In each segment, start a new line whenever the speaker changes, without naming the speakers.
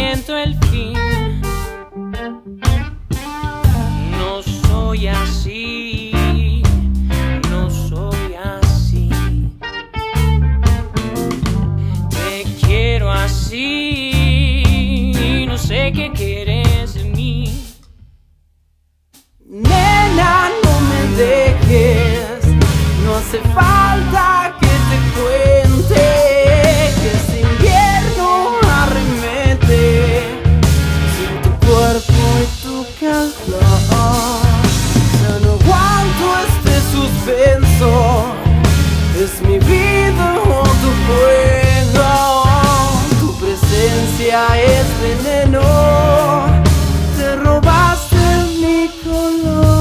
siento el fin. No soy así, no soy así. Te quiero así, no sé qué quieres de mí.
Nena, no me dejes, no hace falta que te cuente que este invierno arremete sin tu cuerpo y tu calor. Ya no aguanto este suspenso, es mi vida o tu juego. Tu presencia es veneno, te robaste mi color.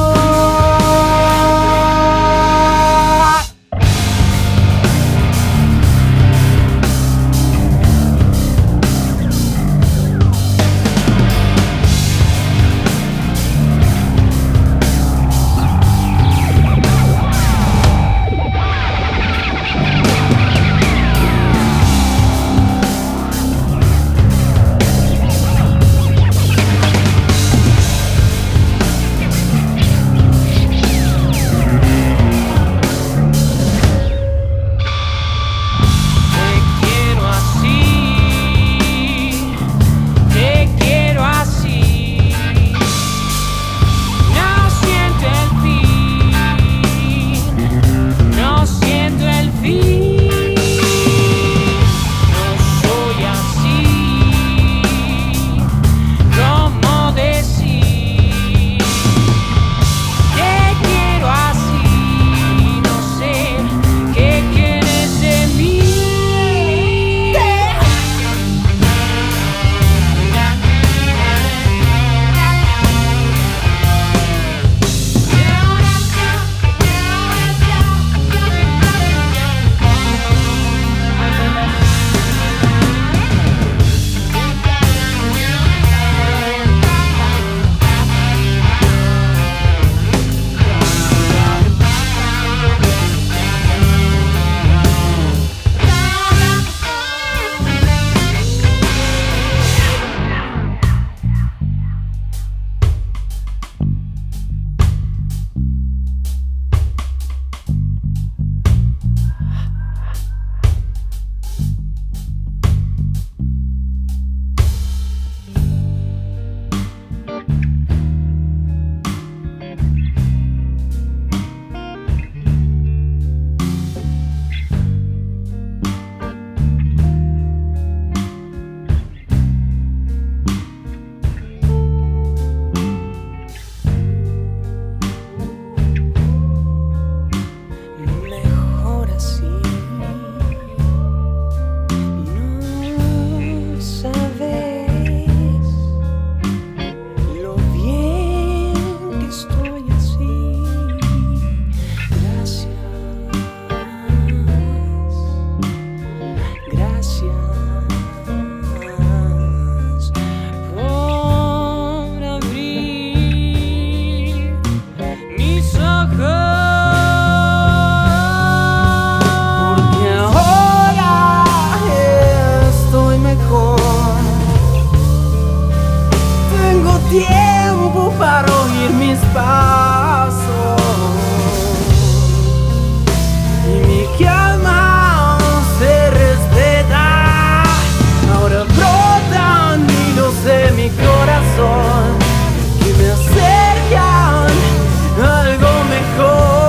Tiempo para oír mis pasos y mi calma se respeta. Ahora brotan hilos de mi corazón que me acercan a algo mejor.